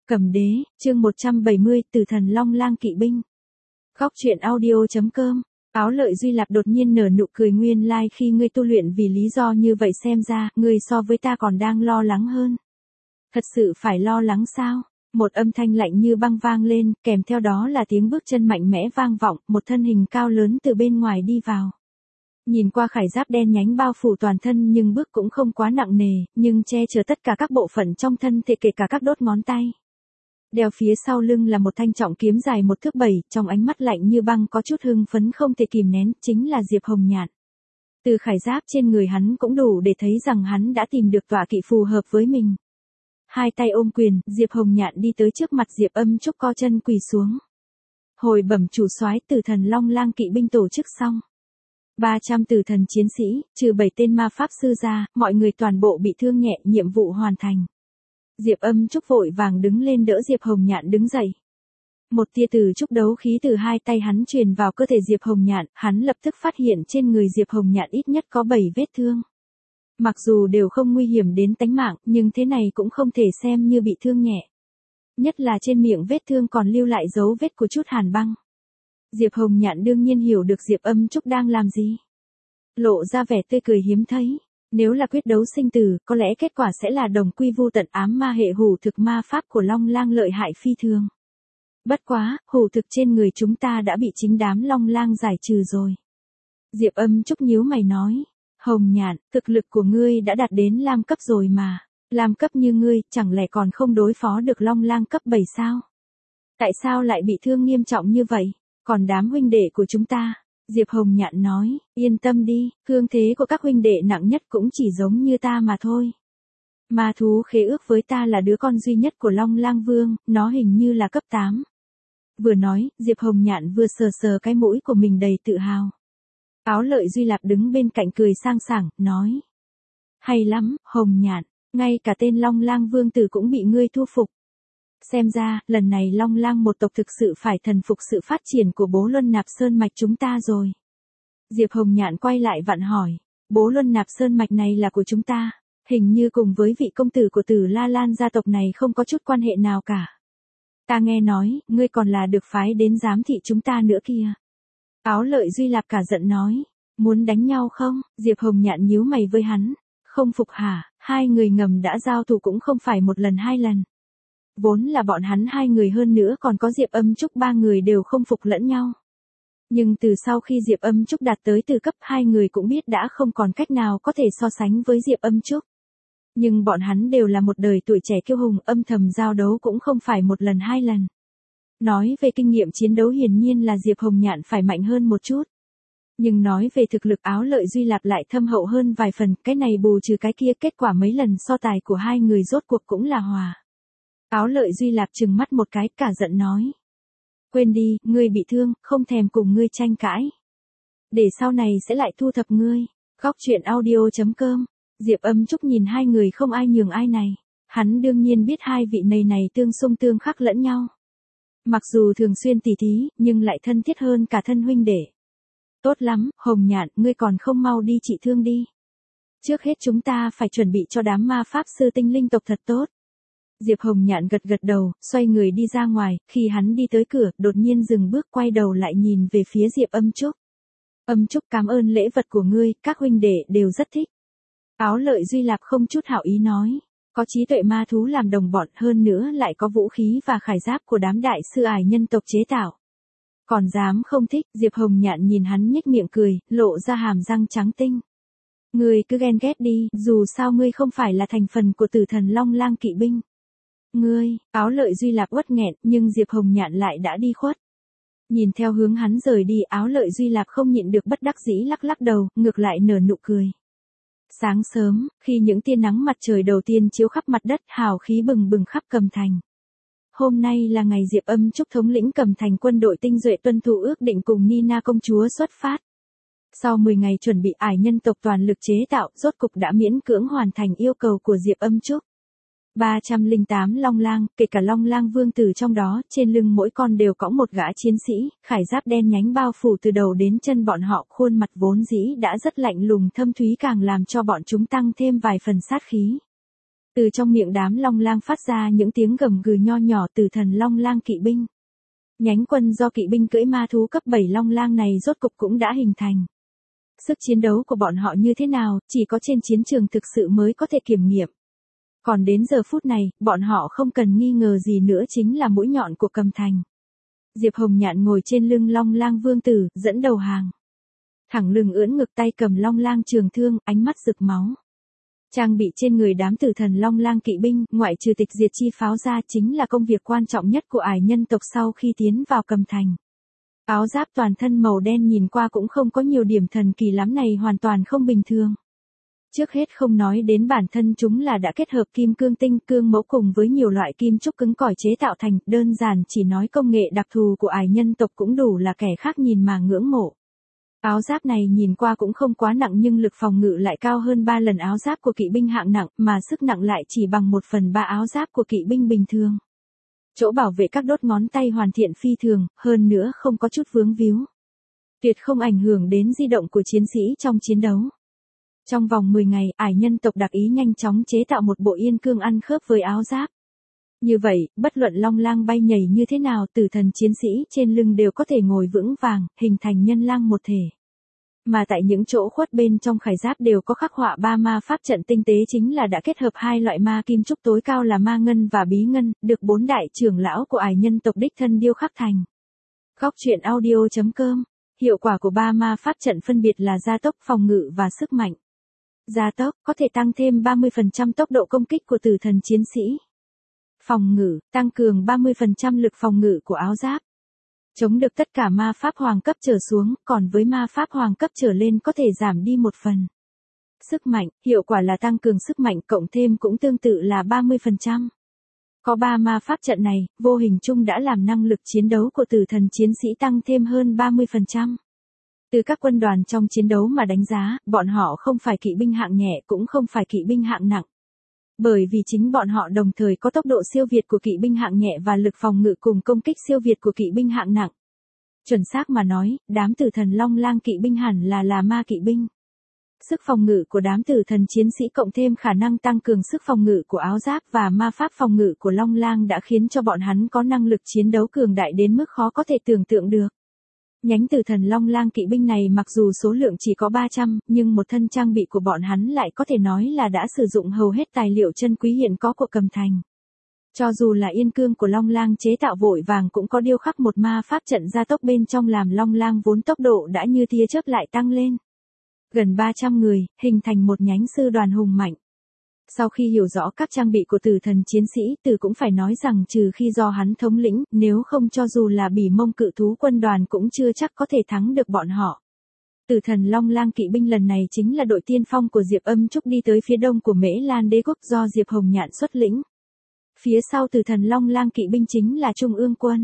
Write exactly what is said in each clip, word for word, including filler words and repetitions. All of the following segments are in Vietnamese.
Cầm đế, chương một trăm bảy mươi, Tử thần Long Lang kỵ binh. Góc truyện audio.com. Áo Lợi Duy Lạp đột nhiên nở nụ cười, nguyên lai like khi ngươi tu luyện vì lý do như vậy xem ra, ngươi so với ta còn đang lo lắng hơn. Thật sự phải lo lắng sao? Một âm thanh lạnh như băng vang lên, kèm theo đó là tiếng bước chân mạnh mẽ vang vọng, một thân hình cao lớn từ bên ngoài đi vào. Nhìn qua khải giáp đen nhánh bao phủ toàn thân nhưng bước cũng không quá nặng nề, nhưng che chở tất cả các bộ phận trong thân thể kể cả các đốt ngón tay. Đeo phía sau lưng là một thanh trọng kiếm dài một thước bảy, trong ánh mắt lạnh như băng có chút hưng phấn không thể kìm nén, chính là Diệp Hồng Nhạn. Từ khải giáp trên người hắn cũng đủ để thấy rằng hắn đã tìm được tọa kỵ phù hợp với mình. Hai tay ôm quyền, Diệp Hồng Nhạn đi tới trước mặt Diệp Âm Trúc co chân quỳ xuống. Hồi bẩm chủ soái, Tử thần Long Lang kỵ binh tổ chức xong. ba trăm tử thần chiến sĩ, trừ bảy tên ma pháp sư ra, mọi người toàn bộ bị thương nhẹ, nhiệm vụ hoàn thành. Diệp Âm Trúc vội vàng đứng lên đỡ Diệp Hồng Nhạn đứng dậy. Một tia từ trúc đấu khí từ hai tay hắn truyền vào cơ thể Diệp Hồng Nhạn, hắn lập tức phát hiện trên người Diệp Hồng Nhạn ít nhất có bảy vết thương. Mặc dù đều không nguy hiểm đến tánh mạng, nhưng thế này cũng không thể xem như bị thương nhẹ. Nhất là trên miệng vết thương còn lưu lại dấu vết của chút hàn băng. Diệp Hồng Nhạn đương nhiên hiểu được Diệp Âm Trúc đang làm gì. Lộ ra vẻ tươi cười hiếm thấy. Nếu là quyết đấu sinh tử, có lẽ kết quả sẽ là đồng quy vu tận, ám ma hệ hủ thực ma pháp của Long Lang lợi hại phi thường. Bất quá, hủ thực trên người chúng ta đã bị chính đám Long Lang giải trừ rồi. Diệp Âm Trúc nhíu mày nói. Hồng Nhạn, thực lực của ngươi đã đạt đến lam cấp rồi mà. Lam cấp như ngươi, chẳng lẽ còn không đối phó được Long Lang cấp bảy sao? Tại sao lại bị thương nghiêm trọng như vậy? Còn đám huynh đệ của chúng ta? Diệp Hồng Nhạn nói, yên tâm đi, thương thế của các huynh đệ nặng nhất cũng chỉ giống như ta mà thôi. Ma thú khế ước với ta là đứa con duy nhất của Long Lang Vương, nó hình như là cấp tám. Vừa nói, Diệp Hồng Nhạn vừa sờ sờ cái mũi của mình đầy tự hào. Áo Lợi Duy Lạp đứng bên cạnh cười sang sảng, nói. Hay lắm, Hồng Nhạn, ngay cả tên Long Lang Vương tử cũng bị ngươi thu phục. Xem ra, lần này Long Lang một tộc thực sự phải thần phục sự phát triển của Bố Luân Nạp Sơn Mạch chúng ta rồi. Diệp Hồng Nhạn quay lại vặn hỏi, Bố Luân Nạp Sơn Mạch này là của chúng ta, hình như cùng với vị công tử của Tử La Lan gia tộc này không có chút quan hệ nào cả. Ta nghe nói, ngươi còn là được phái đến giám thị chúng ta nữa kia. Áo Lợi Duy Lạp cả giận nói, muốn đánh nhau không? Diệp Hồng Nhạn nhíu mày với hắn, không phục hả? Hai người ngầm đã giao thủ cũng không phải một lần hai lần. Vốn là bọn hắn hai người hơn nữa còn có Diệp Âm Trúc ba người đều không phục lẫn nhau. Nhưng từ sau khi Diệp Âm Trúc đạt tới từ cấp hai người cũng biết đã không còn cách nào có thể so sánh với Diệp Âm Trúc. Nhưng bọn hắn đều là một đời tuổi trẻ kiêu hùng, âm thầm giao đấu cũng không phải một lần hai lần. Nói về kinh nghiệm chiến đấu hiển nhiên là Diệp Hồng Nhạn phải mạnh hơn một chút. Nhưng nói về thực lực Áo Lợi Duy Lạp lại thâm hậu hơn vài phần, cái này bù trừ cái kia, kết quả mấy lần so tài của hai người rốt cuộc cũng là hòa. Áo Lợi Duy Lạp trừng mắt một cái, cả giận nói. Quên đi, ngươi bị thương, không thèm cùng ngươi tranh cãi. Để sau này sẽ lại thu thập ngươi. Góc truyện audio.com. Diệp Âm Trúc nhìn hai người không ai nhường ai này. Hắn đương nhiên biết hai vị này này tương xung tương khắc lẫn nhau. Mặc dù thường xuyên tỉ thí, nhưng lại thân thiết hơn cả thân huynh đệ. Tốt lắm, Hồng Nhạn, ngươi còn không mau đi trị thương đi. Trước hết chúng ta phải chuẩn bị cho đám ma pháp sư tinh linh tộc thật tốt. Diệp Hồng Nhạn gật gật đầu, xoay người đi ra ngoài, khi hắn đi tới cửa, đột nhiên dừng bước quay đầu lại nhìn về phía Diệp Âm Trúc. Âm Trúc, cảm ơn lễ vật của ngươi, các huynh đệ đều rất thích. Áo Lợi Duy Lạp không chút hảo ý nói, có trí tuệ ma thú làm đồng bọn, hơn nữa lại có vũ khí và khải giáp của đám đại sư ải nhân tộc chế tạo. Còn dám không thích? Diệp Hồng Nhạn nhìn hắn nhếch miệng cười, lộ ra hàm răng trắng tinh. Ngươi cứ ghen ghét đi, dù sao ngươi không phải là thành phần của Tử thần Long Lang kỵ binh. Ngươi, Áo Lợi Duy Lạp uất nghẹn, nhưng Diệp Hồng Nhạn lại đã đi khuất. Nhìn theo hướng hắn rời đi, Áo Lợi Duy Lạp không nhịn được bất đắc dĩ lắc lắc đầu, ngược lại nở nụ cười. Sáng sớm, khi những tia nắng mặt trời đầu tiên chiếu khắp mặt đất, hào khí bừng bừng khắp Cầm Thành. Hôm nay là ngày Diệp Âm Trúc thống lĩnh Cầm Thành quân đội tinh nhuệ tuân thủ ước định cùng Nina công chúa xuất phát. Sau mười ngày chuẩn bị, ải nhân tộc toàn lực chế tạo, rốt cục đã miễn cưỡng hoàn thành yêu cầu của Diệp Âm Trúc. ba trăm lẻ tám Long Lang, kể cả Long Lang Vương tử trong đó, trên lưng mỗi con đều cõng một gã chiến sĩ, khải giáp đen nhánh bao phủ từ đầu đến chân bọn họ, khuôn mặt vốn dĩ đã rất lạnh lùng thâm thúy càng làm cho bọn chúng tăng thêm vài phần sát khí. Từ trong miệng đám Long Lang phát ra những tiếng gầm gừ nho nhỏ từ thần Long Lang kỵ binh. Nhánh quân do kỵ binh cưỡi ma thú cấp bảy Long Lang này rốt cục cũng đã hình thành. Sức chiến đấu của bọn họ như thế nào, chỉ có trên chiến trường thực sự mới có thể kiểm nghiệm. Còn đến giờ phút này, bọn họ không cần nghi ngờ gì nữa chính là mũi nhọn của Cầm Thành. Diệp Hồng Nhạn ngồi trên lưng Long Lang vương tử, dẫn đầu hàng. Thẳng lưng ưỡn ngực, tay cầm Long Lang trường thương, ánh mắt rực máu. Trang bị trên người đám tử thần Long Lang kỵ binh, ngoại trừ tịch diệt chi pháo ra chính là công việc quan trọng nhất của ải nhân tộc sau khi tiến vào Cầm Thành. Áo giáp toàn thân màu đen nhìn qua cũng không có nhiều điểm thần kỳ lắm, này hoàn toàn không bình thường. Trước hết không nói đến bản thân chúng là đã kết hợp kim cương tinh, cương mẫu cùng với nhiều loại kim trúc cứng cỏi chế tạo thành, đơn giản chỉ nói công nghệ đặc thù của ải nhân tộc cũng đủ là kẻ khác nhìn mà ngưỡng mộ. Áo giáp này nhìn qua cũng không quá nặng nhưng lực phòng ngự lại cao hơn ba lần áo giáp của kỵ binh hạng nặng, mà sức nặng lại chỉ bằng một phần ba áo giáp của kỵ binh bình thường. Chỗ bảo vệ các đốt ngón tay hoàn thiện phi thường, hơn nữa không có chút vướng víu. Tuyệt không ảnh hưởng đến di động của chiến sĩ trong chiến đấu. Trong vòng mười ngày, ải nhân tộc đặc ý nhanh chóng chế tạo một bộ yên cương ăn khớp với áo giáp. Như vậy, bất luận Long Lang bay nhảy như thế nào, tử thần chiến sĩ trên lưng đều có thể ngồi vững vàng, hình thành nhân lang một thể. Mà tại những chỗ khuất bên trong khải giáp đều có khắc họa ba ma pháp trận tinh tế, chính là đã kết hợp hai loại ma kim trúc tối cao là ma ngân và bí ngân, được bốn đại trưởng lão của ải nhân tộc đích thân điêu khắc thành. Góc truyện audio chấm com. Hiệu quả của ba ma pháp trận phân biệt là gia tốc, phòng ngự và sức mạnh. Gia tốc có thể tăng thêm ba mươi phần trăm tốc độ công kích của tử thần chiến sĩ. Phòng ngự, tăng cường ba mươi phần trăm lực phòng ngự của áo giáp. Chống được tất cả ma pháp hoàng cấp trở xuống, còn với ma pháp hoàng cấp trở lên có thể giảm đi một phần. Sức mạnh, hiệu quả là tăng cường sức mạnh cộng thêm cũng tương tự là ba mươi phần trăm. Có ba ma pháp trận này, vô hình chung đã làm năng lực chiến đấu của tử thần chiến sĩ tăng thêm hơn ba mươi phần trăm. Từ các quân đoàn trong chiến đấu mà đánh giá, bọn họ không phải kỵ binh hạng nhẹ cũng không phải kỵ binh hạng nặng. Bởi vì chính bọn họ đồng thời có tốc độ siêu việt của kỵ binh hạng nhẹ và lực phòng ngự cùng công kích siêu việt của kỵ binh hạng nặng. Chuẩn xác mà nói, đám tử thần Long Lang kỵ binh hẳn là là ma kỵ binh. Sức phòng ngự của đám tử thần chiến sĩ cộng thêm khả năng tăng cường sức phòng ngự của áo giáp và ma pháp phòng ngự của Long Lang đã khiến cho bọn hắn có năng lực chiến đấu cường đại đến mức khó có thể tưởng tượng được. Nhánh tử thần Long Lang kỵ binh này mặc dù số lượng chỉ có ba trăm, nhưng một thân trang bị của bọn hắn lại có thể nói là đã sử dụng hầu hết tài liệu chân quý hiện có của Cầm Thành. Cho dù là yên cương của Long Lang chế tạo vội vàng cũng có điêu khắc một ma pháp trận gia tốc bên trong làm Long Lang vốn tốc độ đã như tia chớp lại tăng lên. Gần ba trăm người, hình thành một nhánh sư đoàn hùng mạnh. Sau khi hiểu rõ các trang bị của tử thần chiến sĩ, Từ cũng phải nói rằng trừ khi do hắn thống lĩnh, nếu không cho dù là Bỉ Mông cự thú quân đoàn cũng chưa chắc có thể thắng được bọn họ. Tử thần Long Lang kỵ binh lần này chính là đội tiên phong của Diệp Âm Trúc đi tới phía đông của Mễ Lan đế quốc do Diệp Hồng Nhạn xuất lĩnh. Phía sau tử thần Long Lang kỵ binh chính là Trung ương quân.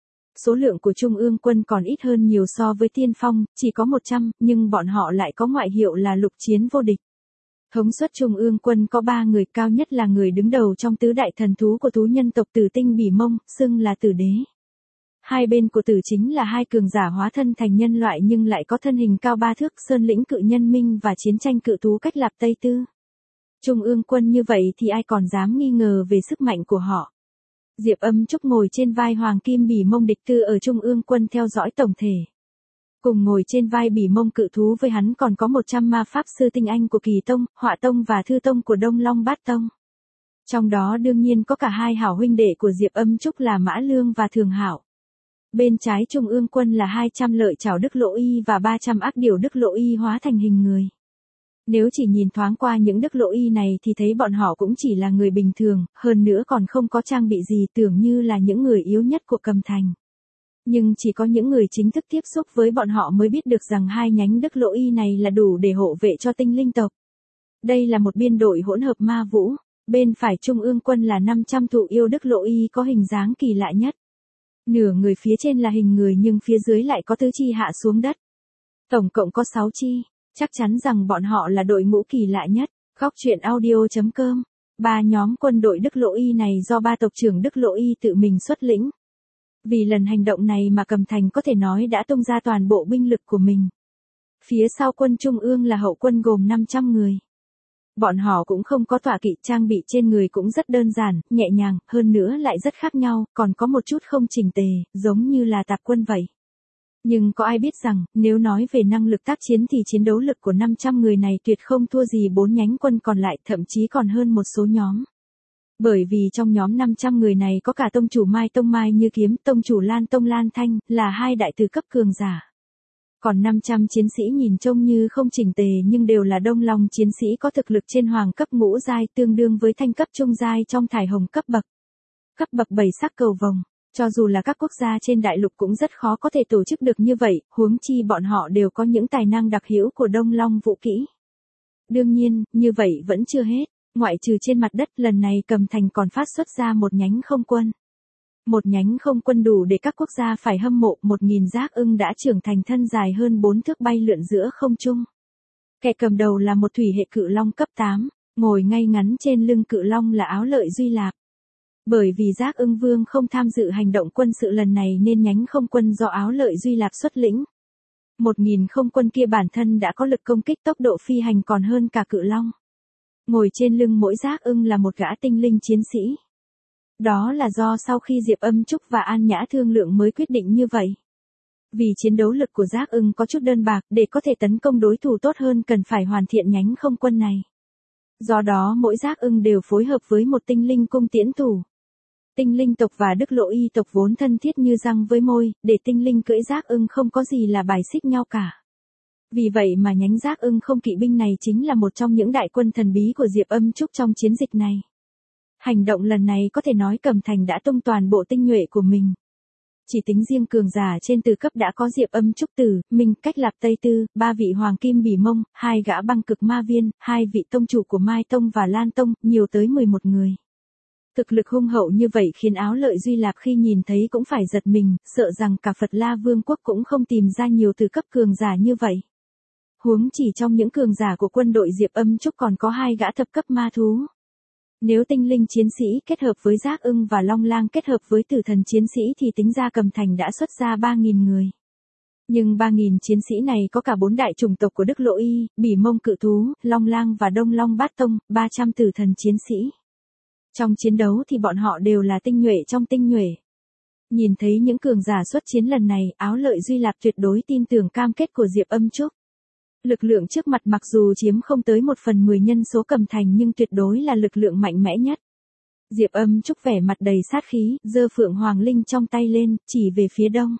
Số lượng của Trung ương quân còn ít hơn nhiều so với tiên phong, chỉ có một trăm, nhưng bọn họ lại có ngoại hiệu là lục chiến vô địch. Thống suất Trung ương quân có ba người, cao nhất là người đứng đầu trong tứ đại thần thú của thú nhân tộc Tử Tinh Bỉ Mông, xưng là Tử Đế. Hai bên của Tử chính là hai cường giả hóa thân thành nhân loại nhưng lại có thân hình cao ba thước, Sơn lĩnh cự nhân Minh và chiến tranh cự thú Cách Lạp Tây Tư. Trung ương quân như vậy thì ai còn dám nghi ngờ về sức mạnh của họ. Diệp Âm Trúc ngồi trên vai Hoàng Kim Bỉ Mông địch tư ở Trung ương quân theo dõi tổng thể. Cùng ngồi trên vai Bỉ Mông cự thú với hắn còn có một trăm ma pháp sư tinh anh của Kỳ Tông, Họa Tông và Thư Tông của Đông Long Bát Tông. Trong đó đương nhiên có cả hai hảo huynh đệ của Diệp Âm Trúc là Mã Lương và Thường Hảo. Bên trái Trung ương quân là hai trăm lợi trảo Đức Lỗ Y và ba trăm ác điểu Đức Lỗ Y hóa thành hình người. Nếu chỉ nhìn thoáng qua những Đức Lỗ Y này thì thấy bọn họ cũng chỉ là người bình thường, hơn nữa còn không có trang bị gì, tưởng như là những người yếu nhất của Cầm Thành. Nhưng chỉ có những người chính thức tiếp xúc với bọn họ mới biết được rằng hai nhánh Đức Lỗ Y này là đủ để hộ vệ cho tinh linh tộc. Đây là một biên đội hỗn hợp ma vũ, bên phải Trung ương quân là năm trăm thụ yêu Đức Lỗ Y có hình dáng kỳ lạ nhất. Nửa người phía trên là hình người nhưng phía dưới lại có tứ chi hạ xuống đất. Tổng cộng có sáu chi, chắc chắn rằng bọn họ là đội ngũ kỳ lạ nhất. Góc truyện audio chấm com. Ba nhóm quân đội Đức Lỗ Y này do ba tộc trưởng Đức Lỗ Y tự mình xuất lĩnh. Vì lần hành động này mà Cầm Thành có thể nói đã tung ra toàn bộ binh lực của mình. Phía sau quân Trung ương là hậu quân gồm năm trăm người. Bọn họ cũng không có tọa kỵ, trang bị trên người cũng rất đơn giản, nhẹ nhàng, hơn nữa lại rất khác nhau, còn có một chút không chỉnh tề, giống như là tạp quân vậy. Nhưng có ai biết rằng, nếu nói về năng lực tác chiến thì chiến đấu lực của năm trăm người này tuyệt không thua gì bốn nhánh quân còn lại, thậm chí còn hơn một số nhóm. Bởi vì trong nhóm năm trăm người này có cả tông chủ Mai Tông Mai Như Kiếm, tông chủ Lan Tông Lan Thanh, là hai đại từ cấp cường giả. Còn năm trăm chiến sĩ nhìn trông như không chỉnh tề nhưng đều là đông long chiến sĩ có thực lực trên hoàng cấp ngũ giai, tương đương với thanh cấp trung giai trong thải hồng cấp bậc. Cấp bậc bảy sắc cầu vồng, cho dù là các quốc gia trên đại lục cũng rất khó có thể tổ chức được như vậy, huống chi bọn họ đều có những tài năng đặc hữu của đông long vũ kỹ. Đương nhiên, như vậy vẫn chưa hết, ngoại trừ trên mặt đất, lần này Cầm Thành còn phát xuất ra một nhánh không quân. Một nhánh không quân đủ để các quốc gia phải hâm mộ, một nghìn giác ưng đã trưởng thành, thân dài hơn bốn thước, bay lượn giữa không trung. Kẻ cầm đầu là một thủy hệ cự long cấp tám, ngồi ngay ngắn trên lưng cự long là Áo Lợi Duy Lạp. Bởi vì Giác Ưng Vương không tham dự hành động quân sự lần này nên nhánh không quân do Áo Lợi Duy Lạp xuất lĩnh. Một nghìn không quân kia bản thân đã có lực công kích, tốc độ phi hành còn hơn cả cự long. Ngồi trên lưng mỗi Giác Ưng là một gã tinh linh chiến sĩ. Đó là do sau khi Diệp Âm Trúc và An Nhã thương lượng mới quyết định như vậy. Vì chiến đấu lực của Giác Ưng có chút đơn bạc, để có thể tấn công đối thủ tốt hơn cần phải hoàn thiện nhánh không quân này. Do đó mỗi Giác Ưng đều phối hợp với một tinh linh cung tiễn thủ. Tinh linh tộc và Đức Lộ Y tộc vốn thân thiết như răng với môi, để tinh linh cưỡi Giác Ưng không có gì là bài xích nhau cả. Vì vậy mà nhánh Giác Ưng không kỵ binh này chính là một trong những đại quân thần bí của Diệp Âm Trúc trong chiến dịch này. Hành động lần này có thể nói Cầm Thành đã tung toàn bộ tinh nhuệ của mình. Chỉ tính riêng cường giả trên từ cấp đã có Diệp Âm Trúc Tử, Minh Cách Lạp Tây Tư, ba vị Hoàng Kim Bỉ Mông, hai gã Băng Cực Ma Viên, hai vị tông chủ của Mai Tông và Lan Tông, nhiều tới mười một người. Thực lực hung hậu như vậy khiến Áo Lợi Duy Lạp khi nhìn thấy cũng phải giật mình, sợ rằng cả Phật La Vương quốc cũng không tìm ra nhiều từ cấp cường giả như vậy. Huống chỉ trong những cường giả của quân đội Diệp Âm Trúc còn có hai gã thập cấp ma thú. Nếu tinh linh chiến sĩ kết hợp với Giác Ưng và Long Lang kết hợp với tử thần chiến sĩ thì tính ra Cầm Thành đã xuất ra ba nghìn người. Nhưng ba nghìn chiến sĩ này có cả bốn đại chủng tộc của Đức Lộ Y, Bỉ Mông Cự Thú, Long Lang và Đông Long Bát Tông, ba trăm tử thần chiến sĩ. Trong chiến đấu thì bọn họ đều là tinh nhuệ trong tinh nhuệ. Nhìn thấy những cường giả xuất chiến lần này, Áo Lợi Duy Lạp tuyệt đối tin tưởng cam kết của Diệp Âm Trúc. Lực lượng trước mặt mặc dù chiếm không tới một phần mười nhân số Cầm Thành nhưng tuyệt đối là lực lượng mạnh mẽ nhất. Diệp Âm Trúc vẻ mặt đầy sát khí, giơ Phượng Hoàng Linh trong tay lên, chỉ về phía đông.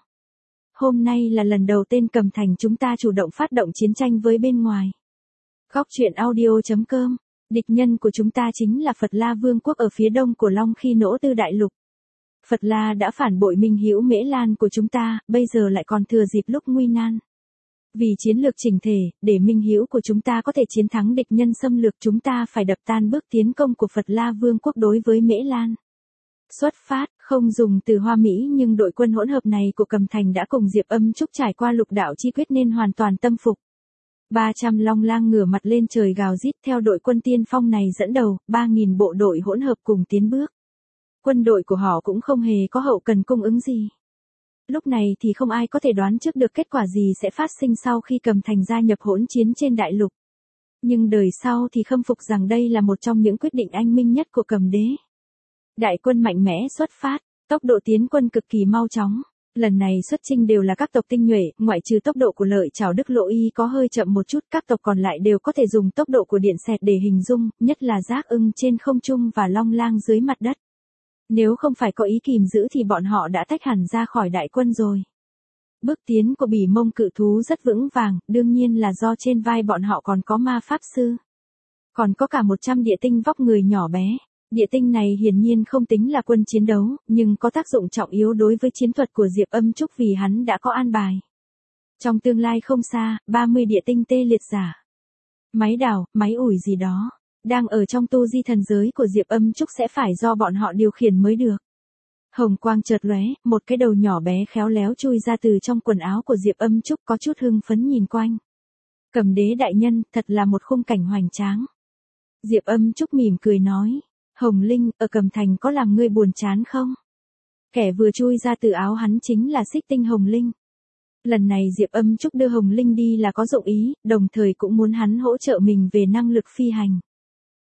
Hôm nay là lần đầu tên Cầm Thành chúng ta chủ động phát động chiến tranh với bên ngoài. Góc truyện audio chấm com. Địch nhân của chúng ta chính là Phật La Vương quốc ở phía đông của Long Khi Nỗ Tư Đại Lục. Phật La đã phản bội Minh Hữu Mễ Lan của chúng ta, bây giờ lại còn thừa dịp lúc nguy nan. Vì chiến lược chỉnh thể, để Minh Hữu của chúng ta có thể chiến thắng địch nhân xâm lược, chúng ta phải đập tan bước tiến công của Phật La Vương quốc đối với Mễ Lan. Xuất phát, không dùng từ hoa mỹ nhưng đội quân hỗn hợp này của Cầm Thành đã cùng Diệp Âm Trúc trải qua lục đạo chi quyết nên hoàn toàn tâm phục. ba trăm Long Lang ngửa mặt lên trời gào rít theo đội quân tiên phong này dẫn đầu, ba nghìn bộ đội hỗn hợp cùng tiến bước. Quân đội của họ cũng không hề có hậu cần cung ứng gì. Lúc này thì không ai có thể đoán trước được kết quả gì sẽ phát sinh sau khi Cầm Thành gia nhập hỗn chiến trên đại lục. Nhưng đời sau thì khâm phục rằng đây là một trong những quyết định anh minh nhất của Cầm Đế. Đại quân mạnh mẽ xuất phát, tốc độ tiến quân cực kỳ mau chóng. Lần này xuất chinh đều là các tộc tinh nhuệ, ngoại trừ tốc độ của Lợi Trảo Đức Lộ Y có hơi chậm một chút, các tộc còn lại đều có thể dùng tốc độ của điện xẹt để hình dung, nhất là Giác Ưng trên không trung và Long Lang dưới mặt đất. Nếu không phải có ý kìm giữ thì bọn họ đã tách hẳn ra khỏi đại quân rồi. Bước tiến của Bỉ Mông Cự Thú rất vững vàng, đương nhiên là do trên vai bọn họ còn có ma pháp sư. Còn có cả một trăm địa tinh vóc người nhỏ bé. Địa tinh này hiển nhiên không tính là quân chiến đấu, nhưng có tác dụng trọng yếu đối với chiến thuật của Diệp Âm Trúc vì hắn đã có an bài. Trong tương lai không xa, ba mươi địa tinh tê liệt giả. Máy đào, máy ủi gì đó, đang ở trong tu di thần giới của Diệp Âm Trúc sẽ phải do bọn họ điều khiển mới được. Hồng quang chợt lóe, một cái đầu nhỏ bé khéo léo chui ra từ trong quần áo của Diệp Âm Trúc có chút hưng phấn nhìn quanh. Cầm Đế đại nhân, thật là một khung cảnh hoành tráng. Diệp Âm Trúc mỉm cười nói. Hồng Linh, ở Cầm Thành có làm ngươi buồn chán không? Kẻ vừa chui ra từ áo hắn chính là Xích Tinh Hồng Linh. Lần này Diệp Âm Trúc đưa Hồng Linh đi là có dụng ý, đồng thời cũng muốn hắn hỗ trợ mình về năng lực phi hành.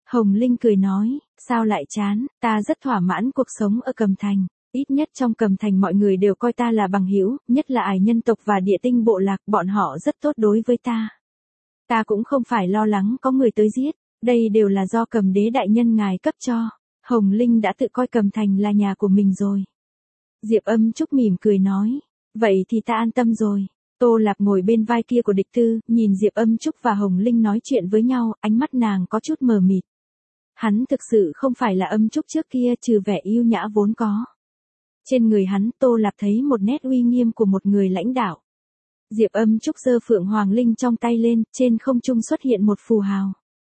Hồng Linh cười nói, sao lại chán, ta rất thỏa mãn cuộc sống ở Cẩm Thành. Ít nhất trong Cẩm Thành mọi người đều coi ta là bằng hữu, nhất là ải nhân tộc và địa tinh bộ lạc, bọn họ rất tốt đối với ta. Ta cũng không phải lo lắng có người tới giết, đây đều là do Cầm Đế đại nhân ngài cấp cho. Hồng Linh đã tự coi Cẩm Thành là nhà của mình rồi. Diệp Âm Trúc mỉm cười nói, vậy thì ta an tâm rồi. Tô Lạp ngồi bên vai kia của địch tư, nhìn Diệp Âm Trúc và Hồng Linh nói chuyện với nhau, ánh mắt nàng có chút mờ mịt. Hắn thực sự không phải là Âm Trúc trước kia, trừ vẻ yêu nhã vốn có. Trên người hắn, Tô Lạp thấy một nét uy nghiêm của một người lãnh đạo. Diệp Âm Trúc giơ Phượng Hoàng Linh trong tay lên, trên không trung xuất hiện một phù hào.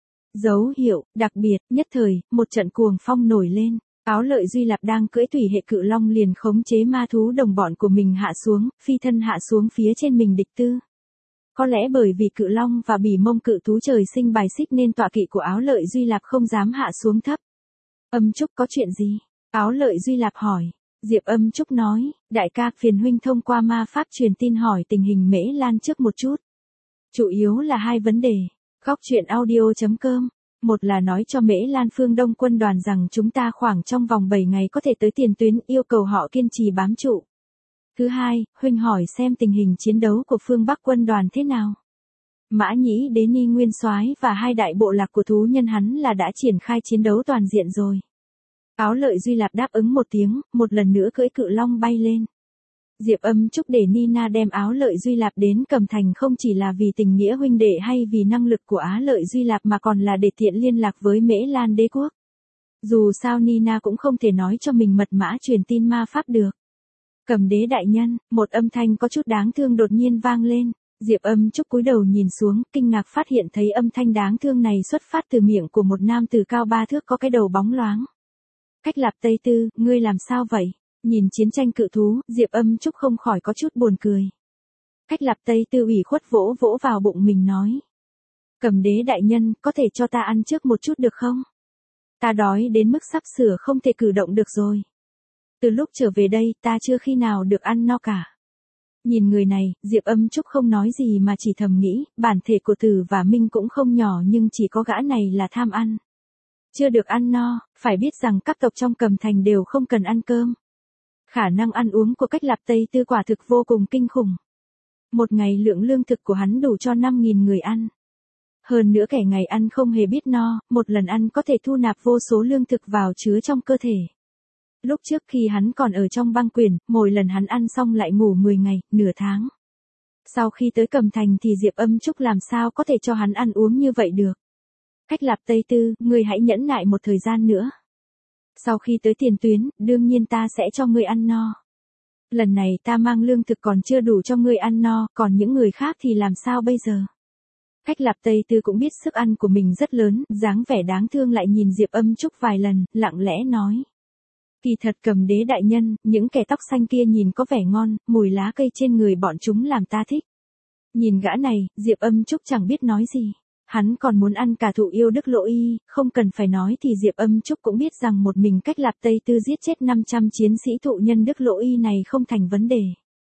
Dấu hiệu, đặc biệt, nhất thời, một trận cuồng phong nổi lên. Áo Lợi Duy Lạp đang cưỡi thủy hệ cự long liền khống chế ma thú đồng bọn của mình hạ xuống, phi thân hạ xuống phía trên mình địch tư. Có lẽ bởi vì cự long và bỉ mông cự thú trời sinh bài xích nên tọa kỵ của Áo Lợi Duy Lạp không dám hạ xuống thấp. Âm Trúc có chuyện gì? Áo Lợi Duy Lạp hỏi. Diệp Âm Trúc nói, đại ca phiền huynh thông qua ma pháp truyền tin hỏi tình hình Mễ Lan trước một chút. Chủ yếu là hai vấn đề. Góc truyện audio chấm com. Một là nói cho Mễ Lan phương Đông quân đoàn rằng chúng ta khoảng trong vòng bảy ngày có thể tới tiền tuyến, yêu cầu họ kiên trì bám trụ. Thứ hai, huynh hỏi xem tình hình chiến đấu của phương Bắc quân đoàn thế nào. Mã Nhĩ Đế Ni Nguyên Soái và hai đại bộ lạc của thú nhân hắn là đã triển khai chiến đấu toàn diện rồi. Áo Lợi Duy Lạp đáp ứng một tiếng, một lần nữa cưỡi cự long bay lên. Diệp Âm Trúc để Nina đem Áo Lợi Duy Lạp đến Cẩm Thành không chỉ là vì tình nghĩa huynh đệ hay vì năng lực của Á Lợi Duy Lạp mà còn là để tiện liên lạc với Mễ Lan đế quốc. Dù sao Nina cũng không thể nói cho mình mật mã truyền tin ma pháp được. Cầm Đế đại nhân, một âm thanh có chút đáng thương đột nhiên vang lên. Diệp Âm Trúc cúi đầu nhìn xuống, kinh ngạc phát hiện thấy âm thanh đáng thương này xuất phát từ miệng của một nam tử cao ba thước có cái đầu bóng loáng. Cách Lạp Tây Tư, ngươi làm sao vậy? Nhìn chiến tranh cự thú, Diệp Âm Trúc không khỏi có chút buồn cười. Cách Lạp Tây Tư ủy khuất vỗ vỗ vào bụng mình nói. Cầm Đế đại nhân, có thể cho ta ăn trước một chút được không? Ta đói đến mức sắp sửa không thể cử động được rồi. Từ lúc trở về đây, ta chưa khi nào được ăn no cả. Nhìn người này, Diệp Âm Trúc không nói gì mà chỉ thầm nghĩ, bản thể của Tử và Minh cũng không nhỏ nhưng chỉ có gã này là tham ăn. Chưa được ăn no, phải biết rằng các tộc trong Cẩm Thành đều không cần ăn cơm. Khả năng ăn uống của Cách Lạp Tây Tư quả thực vô cùng kinh khủng. Một ngày lượng lương thực của hắn đủ cho năm nghìn người ăn. Hơn nữa kẻ ngày ăn không hề biết no, một lần ăn có thể thu nạp vô số lương thực vào chứa trong cơ thể. Lúc trước khi hắn còn ở trong băng quyền, mỗi lần hắn ăn xong lại ngủ mười ngày, nửa tháng. Sau khi tới Cẩm Thành thì Diệp Âm Trúc làm sao có thể cho hắn ăn uống như vậy được. Cách Lạp Tây Tư, ngươi hãy nhẫn nại một thời gian nữa. Sau khi tới tiền tuyến, đương nhiên ta sẽ cho ngươi ăn no. Lần này ta mang lương thực còn chưa đủ cho ngươi ăn no, còn những người khác thì làm sao bây giờ? Cách Lạp Tây Tư cũng biết sức ăn của mình rất lớn, dáng vẻ đáng thương lại nhìn Diệp Âm Trúc vài lần, lặng lẽ nói. Kỳ thật Cầm Đế đại nhân, những kẻ tóc xanh kia nhìn có vẻ ngon, mùi lá cây trên người bọn chúng làm ta thích. Nhìn gã này, Diệp Âm Trúc chẳng biết nói gì. Hắn còn muốn ăn cả thụ yêu Đức Lỗ Y, không cần phải nói thì Diệp Âm Trúc cũng biết rằng một mình Cách Lạp Tây Tư giết chết năm trăm chiến sĩ thụ nhân Đức Lỗ Y này không thành vấn đề.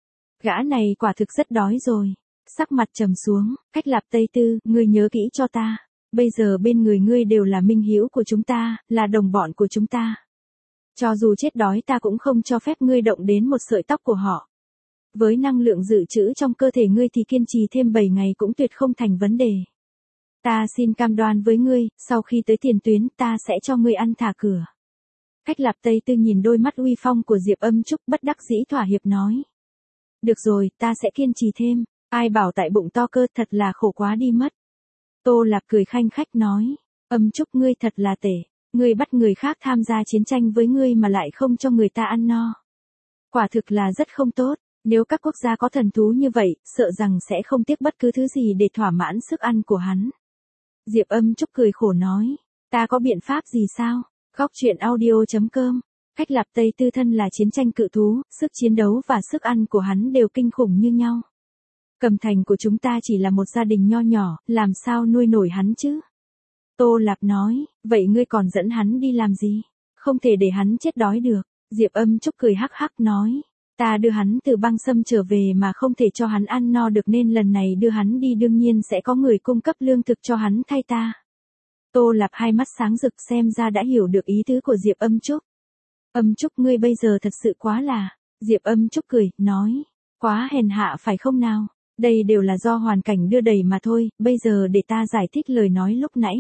Gã này quả thực rất đói rồi. Sắc mặt trầm xuống, Cách Lạp Tây Tư, ngươi nhớ kỹ cho ta. Bây giờ bên người ngươi đều là minh hữu của chúng ta, là đồng bọn của chúng ta. Cho dù chết đói ta cũng không cho phép ngươi động đến một sợi tóc của họ. Với năng lượng dự trữ trong cơ thể ngươi thì kiên trì thêm bảy ngày cũng tuyệt không thành vấn đề. Ta xin cam đoan với ngươi, sau khi tới tiền tuyến ta sẽ cho ngươi ăn thả cửa. Cách Lạp Tây Tư nhìn đôi mắt uy phong của Diệp Âm Trúc bất đắc dĩ thỏa hiệp nói. Được rồi, ta sẽ kiên trì thêm, ai bảo tại bụng to cơ thật là khổ quá đi mất. Tô Lạp cười khanh khách nói, Âm Trúc ngươi thật là tệ, ngươi bắt người khác tham gia chiến tranh với ngươi mà lại không cho người ta ăn no. Quả thực là rất không tốt, nếu các quốc gia có thần thú như vậy, sợ rằng sẽ không tiếc bất cứ thứ gì để thỏa mãn sức ăn của hắn. Diệp Âm Trúc cười khổ nói, ta có biện pháp gì sao? Góc truyện audio chấm com. Cách Lạp Tây Tư thân là chiến tranh cự thú, sức chiến đấu và sức ăn của hắn đều kinh khủng như nhau. Cẩm Thành của chúng ta chỉ là một gia đình nho nhỏ, làm sao nuôi nổi hắn chứ? Tô Lạp nói, vậy ngươi còn dẫn hắn đi làm gì? Không thể để hắn chết đói được. Diệp Âm Trúc cười hắc hắc nói, ta đưa hắn từ băng sâm trở về mà không thể cho hắn ăn no được nên lần này đưa hắn đi đương nhiên sẽ có người cung cấp lương thực cho hắn thay ta. Tô Lạp hai mắt sáng rực xem ra đã hiểu được ý tứ của Diệp Âm Trúc. Âm Trúc ngươi bây giờ thật sự quá là, Diệp Âm Trúc cười, nói, quá hèn hạ phải không nào, đây đều là do hoàn cảnh đưa đẩy mà thôi, bây giờ để ta giải thích lời nói lúc nãy.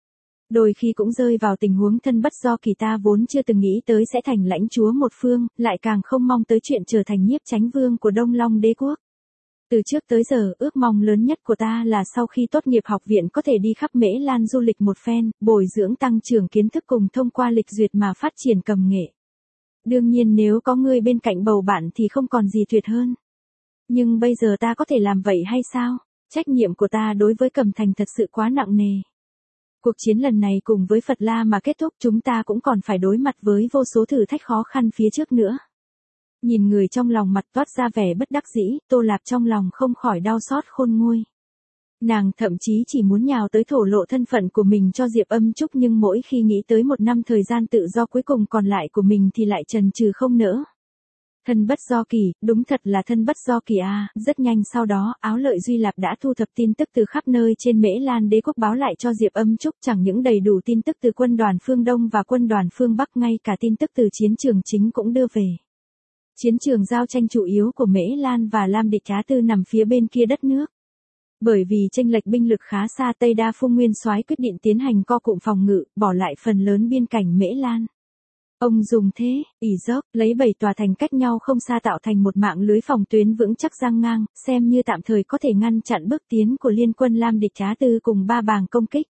Đôi khi cũng rơi vào tình huống thân bất do kỳ, ta vốn chưa từng nghĩ tới sẽ thành lãnh chúa một phương, lại càng không mong tới chuyện trở thành nhiếp chánh vương của Đông Long đế quốc. Từ trước tới giờ, ước mong lớn nhất của ta là sau khi tốt nghiệp học viện có thể đi khắp Mễ Lan du lịch một phen, bồi dưỡng tăng trưởng kiến thức cùng thông qua lịch duyệt mà phát triển cầm nghệ. Đương nhiên nếu có ngươi bên cạnh bầu bạn thì không còn gì tuyệt hơn. Nhưng bây giờ ta có thể làm vậy hay sao? Trách nhiệm của ta đối với Cẩm Thành thật sự quá nặng nề. Cuộc chiến lần này cùng với Phật La mà kết thúc, chúng ta cũng còn phải đối mặt với vô số thử thách khó khăn phía trước nữa. Nhìn người trong lòng mặt toát ra vẻ bất đắc dĩ, Tô Lạp trong lòng không khỏi đau xót khôn nguôi. Nàng thậm chí chỉ muốn nhào tới thổ lộ thân phận của mình cho Diệp Âm Trúc, nhưng mỗi khi nghĩ tới một năm thời gian tự do cuối cùng còn lại của mình thì lại chần chừ không nỡ. Thân bất do kỳ, đúng thật là thân bất do kỳ à. Rất nhanh sau đó, Áo Lợi Duy Lạp đã thu thập tin tức từ khắp nơi trên Mễ Lan đế quốc báo lại cho Diệp Âm Trúc, chẳng những đầy đủ tin tức từ quân đoàn phương Đông và quân đoàn phương Bắc, ngay cả tin tức từ chiến trường chính cũng đưa về. Chiến trường giao tranh chủ yếu của Mễ Lan và Lam Địch Trá Tư nằm phía bên kia đất nước. Bởi vì chênh lệch binh lực khá xa, Tây Đa Phu Nguyên Soái quyết định tiến hành co cụm phòng ngự, bỏ lại phần lớn biên cảnh Mễ Lan. Ông dùng thế, ỷ dốc, lấy bảy tòa thành cách nhau không xa tạo thành một mạng lưới phòng tuyến vững chắc giang ngang, xem như tạm thời có thể ngăn chặn bước tiến của liên quân Lam Địch Trá Tư cùng ba bàng công kích.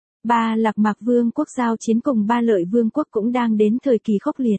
Ba Lạc Mạc Vương quốc giao chiến cùng Ba Lợi Vương quốc cũng đang đến thời kỳ khốc liệt.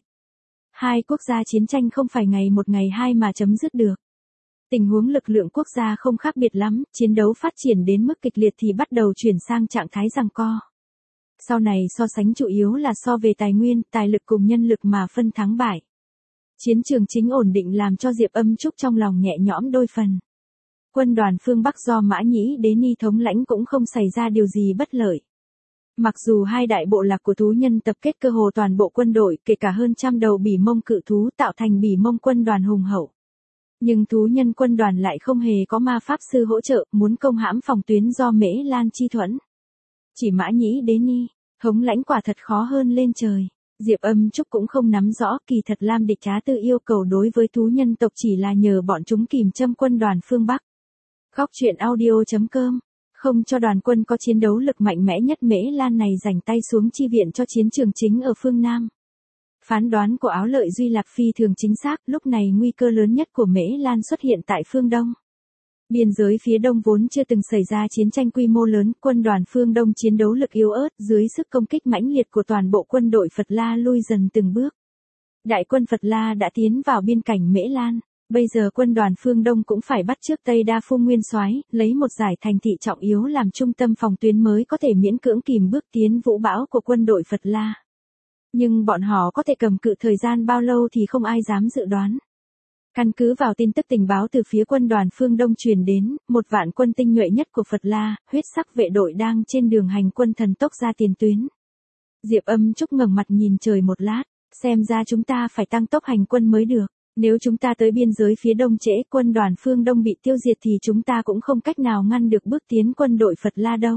Hai quốc gia chiến tranh không phải ngày một ngày hai mà chấm dứt được. Tình huống lực lượng quốc gia không khác biệt lắm, chiến đấu phát triển đến mức kịch liệt thì bắt đầu chuyển sang trạng thái giằng co. Sau này so sánh chủ yếu là so về tài nguyên, tài lực cùng nhân lực mà phân thắng bại. Chiến trường chính ổn định làm cho Diệp Âm Trúc trong lòng nhẹ nhõm đôi phần. Quân đoàn phương Bắc do Mã Nhĩ Đế Ni thống lãnh cũng không xảy ra điều gì bất lợi. Mặc dù hai đại bộ lạc của thú nhân tập kết cơ hồ toàn bộ quân đội, kể cả hơn trăm đầu bỉ mông cự thú tạo thành bỉ mông quân đoàn hùng hậu. Nhưng thú nhân quân đoàn lại không hề có ma pháp sư hỗ trợ, muốn công hãm phòng tuyến do Mễ Lan chi thuẫn. Chỉ Mã Nhĩ Đế Ni, thống lãnh quả thật khó hơn lên trời. Diệp Âm Trúc cũng không nắm rõ, kỳ thật Lam Địch Trá Tư yêu cầu đối với thú nhân tộc chỉ là nhờ bọn chúng kìm châm quân đoàn phương Bắc. Góc truyện audio chấm com, không cho đoàn quân có chiến đấu lực mạnh mẽ nhất Mễ Lan này rảnh tay xuống chi viện cho chiến trường chính ở phương Nam. Phán đoán của Áo Lợi Duy Lạp phi thường chính xác, lúc này nguy cơ lớn nhất của Mễ Lan xuất hiện tại phương Đông. Biên giới phía Đông vốn chưa từng xảy ra chiến tranh quy mô lớn, quân đoàn phương Đông chiến đấu lực yếu ớt, dưới sức công kích mãnh liệt của toàn bộ quân đội Phật La lui dần từng bước. Đại quân Phật La đã tiến vào biên cảnh Mễ Lan, bây giờ quân đoàn phương Đông cũng phải bắt chước Tây Đa Phu Nguyên Soái, lấy một giải thành thị trọng yếu làm trung tâm phòng tuyến mới có thể miễn cưỡng kìm bước tiến vũ bão của quân đội Phật La. Nhưng bọn họ có thể cầm cự thời gian bao lâu thì không ai dám dự đoán. Căn cứ vào tin tức tình báo từ phía quân đoàn phương Đông truyền đến, một vạn quân tinh nhuệ nhất của Phật La, huyết sắc vệ đội đang trên đường hành quân thần tốc ra tiền tuyến. Diệp Âm Trúc ngẩng mặt nhìn trời một lát, xem ra chúng ta phải tăng tốc hành quân mới được. Nếu chúng ta tới biên giới phía Đông trễ, quân đoàn phương Đông bị tiêu diệt thì chúng ta cũng không cách nào ngăn được bước tiến quân đội Phật La đâu.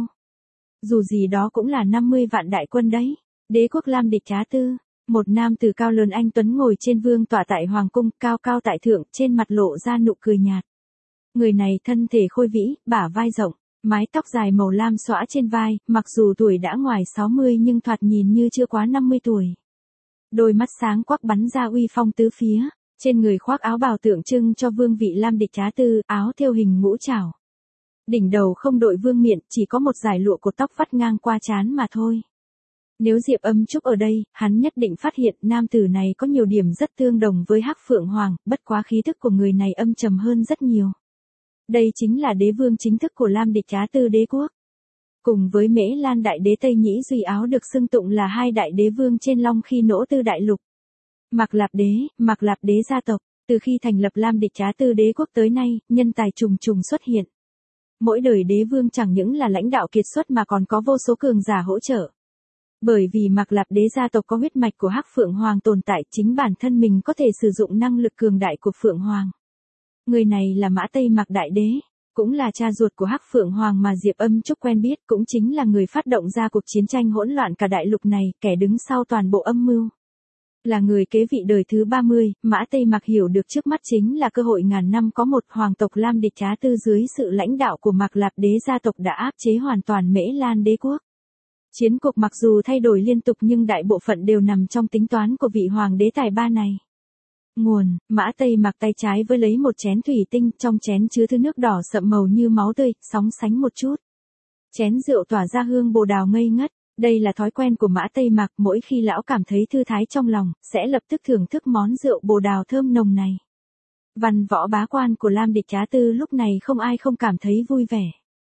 Dù gì đó cũng là năm mươi vạn đại quân đấy. Đế quốc Lam Địch Trá Tư. Một nam tử cao lớn anh tuấn ngồi trên vương tọa tại hoàng cung, cao cao tại thượng, trên mặt lộ ra nụ cười nhạt. Người này thân thể khôi vĩ, bả vai rộng, mái tóc dài màu lam xõa trên vai, mặc dù tuổi đã ngoài sáu mươi nhưng thoạt nhìn như chưa quá năm mươi tuổi. Đôi mắt sáng quắc bắn ra uy phong tứ phía, trên người khoác áo bào tượng trưng cho vương vị Lam Địch Trá Tư, áo thêu hình ngũ trảo. Đỉnh đầu không đội vương miện, chỉ có một dải lụa cột tóc vắt ngang qua trán mà thôi. Nếu Diệp Âm Trúc ở đây, hắn nhất định phát hiện nam tử này có nhiều điểm rất tương đồng với Hắc Phượng Hoàng, bất quá khí thức của người này âm trầm hơn rất nhiều. Đây chính là đế vương chính thức của Lam Địch Trá Tư đế quốc. Cùng với Mễ Lan đại đế Tây Nhĩ Duy Áo được xưng tụng là hai đại đế vương trên Long Khi Nỗ Tư đại lục. Mạc Lạp đế, Mạc Lạp đế gia tộc, từ khi thành lập Lam Địch Trá Tư đế quốc tới nay, nhân tài trùng trùng xuất hiện. Mỗi đời đế vương chẳng những là lãnh đạo kiệt xuất mà còn có vô số cường giả hỗ trợ. Bởi vì Mạc Lạp đế gia tộc có huyết mạch của Hắc Phượng Hoàng tồn tại, chính bản thân mình có thể sử dụng năng lực cường đại của Phượng Hoàng. Người này là Mã Tây Mạc đại đế. cũng là cha ruột của Hắc Phượng Hoàng mà Diệp Âm Trúc quen biết, cũng chính là người phát động ra cuộc chiến tranh hỗn loạn cả đại lục này, kẻ đứng sau toàn bộ âm mưu. Là người kế vị đời thứ ba mươi, Mã Tây Mạc hiểu được trước mắt chính là cơ hội ngàn năm có một. Hoàng tộc Lam Địch Trá Tư dưới sự lãnh đạo của Mạc Lạp Đế gia tộc đã áp chế hoàn toàn Mễ Lan đế quốc. Chiến cục mặc dù thay đổi liên tục nhưng đại bộ phận đều nằm trong tính toán của vị hoàng đế tài ba này. Nguồn: Mã Tây Mạc tay trái với lấy một chén thủy tinh, trong chén chứa thứ nước đỏ sậm màu như máu tươi, sóng sánh một chút. Chén rượu tỏa ra hương bồ đào ngây ngất. Đây là thói quen của Mã Tây Mạc, mỗi khi lão cảm thấy thư thái trong lòng, sẽ lập tức thưởng thức món rượu bồ đào thơm nồng này. Văn võ bá quan của Lam Địch Trá Tư lúc này không ai không cảm thấy vui vẻ.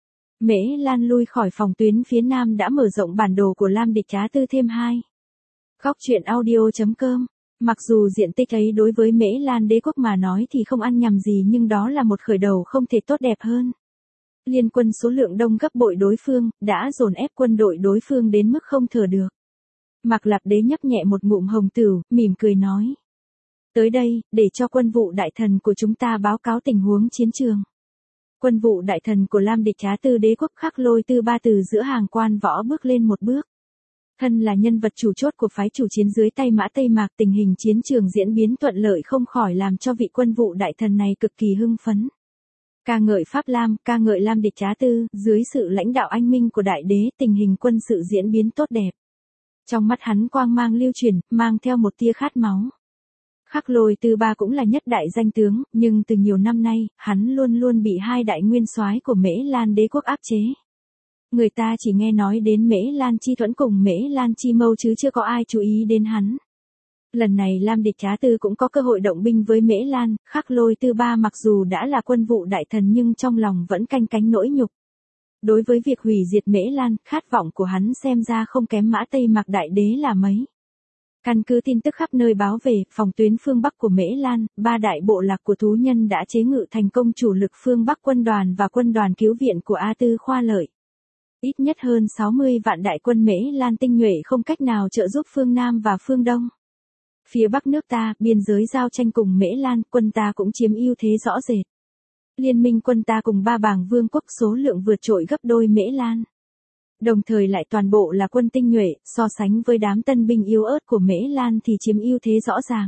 Mễ Lan lui khỏi phòng tuyến phía nam đã mở rộng bản đồ của Lam Địch Trá Tư thêm hai. Góc truyện audio chấm com. Mặc dù diện tích ấy đối với Mễ Lan đế quốc mà nói thì không ăn nhầm gì nhưng đó là một khởi đầu không thể tốt đẹp hơn. Liên quân số lượng đông gấp bội đối phương, đã dồn ép quân đội đối phương đến mức không thở được. Mạc Lạp Đế nhấp nhẹ một ngụm hồng tửu, mỉm cười nói. Tới đây, để cho quân vụ đại thần của chúng ta báo cáo tình huống chiến trường. Quân vụ đại thần của Lam Địch Trá Tư đế quốc Khắc Lôi Tư Ba từ giữa hàng quan võ bước lên một bước. Thân là nhân vật chủ chốt của phái chủ chiến dưới tay Mã Tây Mạc, tình hình chiến trường diễn biến thuận lợi không khỏi làm cho vị quân vụ đại thần này cực kỳ hưng phấn. Ca ngợi Pháp Lam, ca ngợi Lam Địch Trá Tư, dưới sự lãnh đạo anh minh của đại đế, tình hình quân sự diễn biến tốt đẹp. Trong mắt hắn quang mang lưu truyền, mang theo một tia khát máu. Khắc Lôi Tư Ba cũng là nhất đại danh tướng, nhưng từ nhiều năm nay, hắn luôn luôn bị hai đại nguyên soái của Mễ Lan đế quốc áp chế. Người ta chỉ nghe nói đến Mễ Lan Chi Thuẫn cùng Mễ Lan Chi Mâu chứ chưa có ai chú ý đến hắn. Lần này Lam Địch Trá Tư cũng có cơ hội động binh với Mễ Lan. Khắc Lôi Tư Ba mặc dù đã là quân vụ đại thần nhưng trong lòng vẫn canh cánh nỗi nhục. Đối với việc hủy diệt Mễ Lan, khát vọng của hắn xem ra không kém Mã Tây Mạc đại đế là mấy. Căn cứ tin tức khắp nơi báo về, phòng tuyến phương Bắc của Mễ Lan, ba đại bộ lạc của thú nhân đã chế ngự thành công chủ lực phương Bắc quân đoàn và quân đoàn cứu viện của A Tư Khoa Lợi. Ít nhất hơn sáu mươi vạn đại quân Mễ Lan tinh nhuệ không cách nào trợ giúp phương Nam và phương Đông. Phía Bắc nước ta, biên giới giao tranh cùng Mễ Lan, quân ta cũng chiếm ưu thế rõ rệt. Liên minh quân ta cùng ba bàng vương quốc số lượng vượt trội gấp đôi Mễ Lan. Đồng thời lại toàn bộ là quân tinh nhuệ, so sánh với đám tân binh yếu ớt của Mễ Lan thì chiếm ưu thế rõ ràng.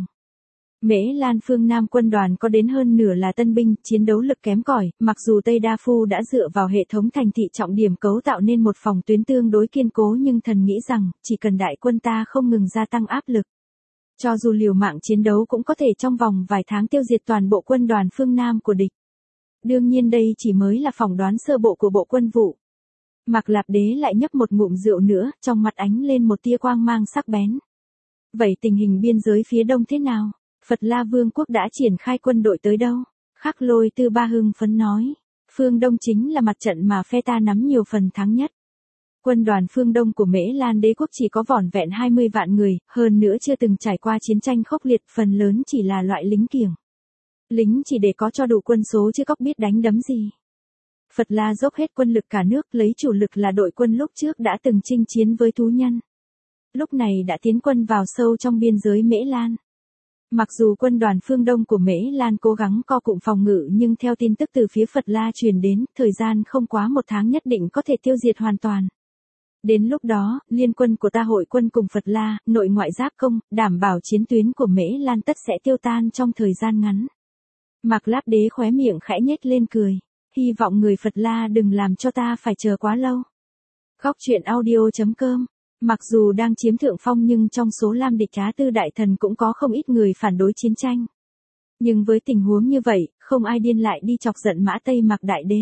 Mễ Lan phương Nam quân đoàn có đến hơn nửa là tân binh, chiến đấu lực kém cỏi, mặc dù Tây Đa Phu đã dựa vào hệ thống thành thị trọng điểm cấu tạo nên một phòng tuyến tương đối kiên cố nhưng thần nghĩ rằng, chỉ cần đại quân ta không ngừng gia tăng áp lực. Cho dù liều mạng chiến đấu cũng có thể trong vòng vài tháng tiêu diệt toàn bộ quân đoàn phương Nam của địch. Đương nhiên đây chỉ mới là phỏng đoán sơ bộ của bộ quân vụ. Mạc Lạp Đế lại nhấp một ngụm rượu nữa, trong mặt ánh lên một tia quang mang sắc bén. Vậy tình hình biên giới phía đông thế nào? Phật La Vương quốc đã triển khai quân đội tới đâu? Khắc Lôi Tư Ba hưng phấn nói. Phương Đông chính là mặt trận mà phe ta nắm nhiều phần thắng nhất. Quân đoàn phương Đông của Mễ Lan đế quốc chỉ có vỏn vẹn hai mươi vạn người, hơn nữa chưa từng trải qua chiến tranh khốc liệt, phần lớn chỉ là loại lính kiểng. Lính chỉ để có cho đủ quân số chứ có biết đánh đấm gì. Phật La dốc hết quân lực cả nước, lấy chủ lực là đội quân lúc trước đã từng chinh chiến với thú nhân. Lúc này đã tiến quân vào sâu trong biên giới Mễ Lan. Mặc dù quân đoàn phương Đông của Mễ Lan cố gắng co cụm phòng ngự nhưng theo tin tức từ phía Phật La truyền đến, thời gian không quá một tháng nhất định có thể tiêu diệt hoàn toàn. Đến lúc đó, liên quân của ta hội quân cùng Phật La, nội ngoại giáp công, đảm bảo chiến tuyến của Mễ Lan tất sẽ tiêu tan trong thời gian ngắn. Mạc Lạp Đế khóe miệng khẽ nhếch lên cười. Hy vọng người Phật La đừng làm cho ta phải chờ quá lâu. Góc truyện audio chấm com. Mặc dù đang chiếm thượng phong nhưng trong số Lam Địch Trá Tư đại thần cũng có không ít người phản đối chiến tranh. Nhưng với tình huống như vậy, không ai điên lại đi chọc giận Mã Tây Mạc đại đế.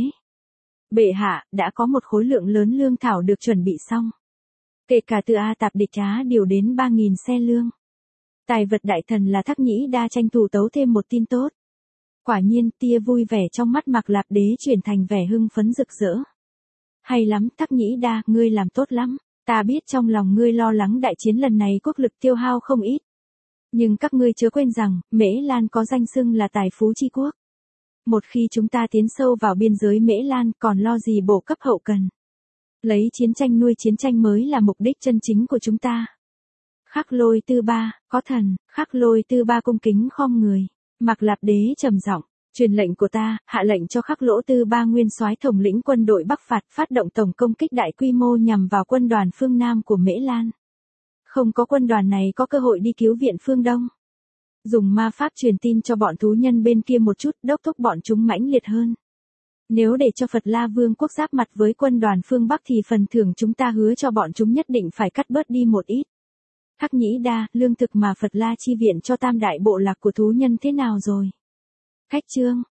Bệ hạ, đã có một khối lượng lớn lương thảo được chuẩn bị xong. Kể cả từ A Tạp Địch Trá điều đến ba nghìn xe lương. Tài vật đại thần là Thắc Nhĩ Đa tranh thủ tấu thêm một tin tốt. Quả nhiên, tia vui vẻ trong mắt Mạc Lạp Đế chuyển thành vẻ hưng phấn rực rỡ. Hay lắm, Thắc Nhĩ Đa, ngươi làm tốt lắm. Ta biết trong lòng ngươi lo lắng đại chiến lần này quốc lực tiêu hao không ít. Nhưng các ngươi chớ quên rằng, Mễ Lan có danh xưng là tài phú chi quốc. Một khi chúng ta tiến sâu vào biên giới Mễ Lan còn lo gì bổ cấp hậu cần. Lấy chiến tranh nuôi chiến tranh mới là mục đích chân chính của chúng ta. Khắc Lôi Tư Ba, có thần, Khắc Lôi Tư Ba cung kính khom người. Mạc Lạp Đế trầm giọng, Truyền lệnh của ta, hạ lệnh cho Khắc Lỗ Tư Ba nguyên soái thống lĩnh quân đội Bắc phạt, phát động tổng công kích đại quy mô nhằm vào quân đoàn phương Nam của Mễ Lan. Không có quân đoàn này có cơ hội đi cứu viện phương Đông. Dùng ma pháp truyền tin cho bọn thú nhân bên kia một chút, đốc thúc bọn chúng mãnh liệt hơn. Nếu để cho Phật La Vương quốc giáp mặt với quân đoàn phương Bắc thì phần thưởng chúng ta hứa cho bọn chúng nhất định phải cắt bớt đi một ít. Hắc Nhĩ Đa, lương thực mà Phật La chi viện cho tam đại bộ lạc của thú nhân thế nào rồi? Khách trương,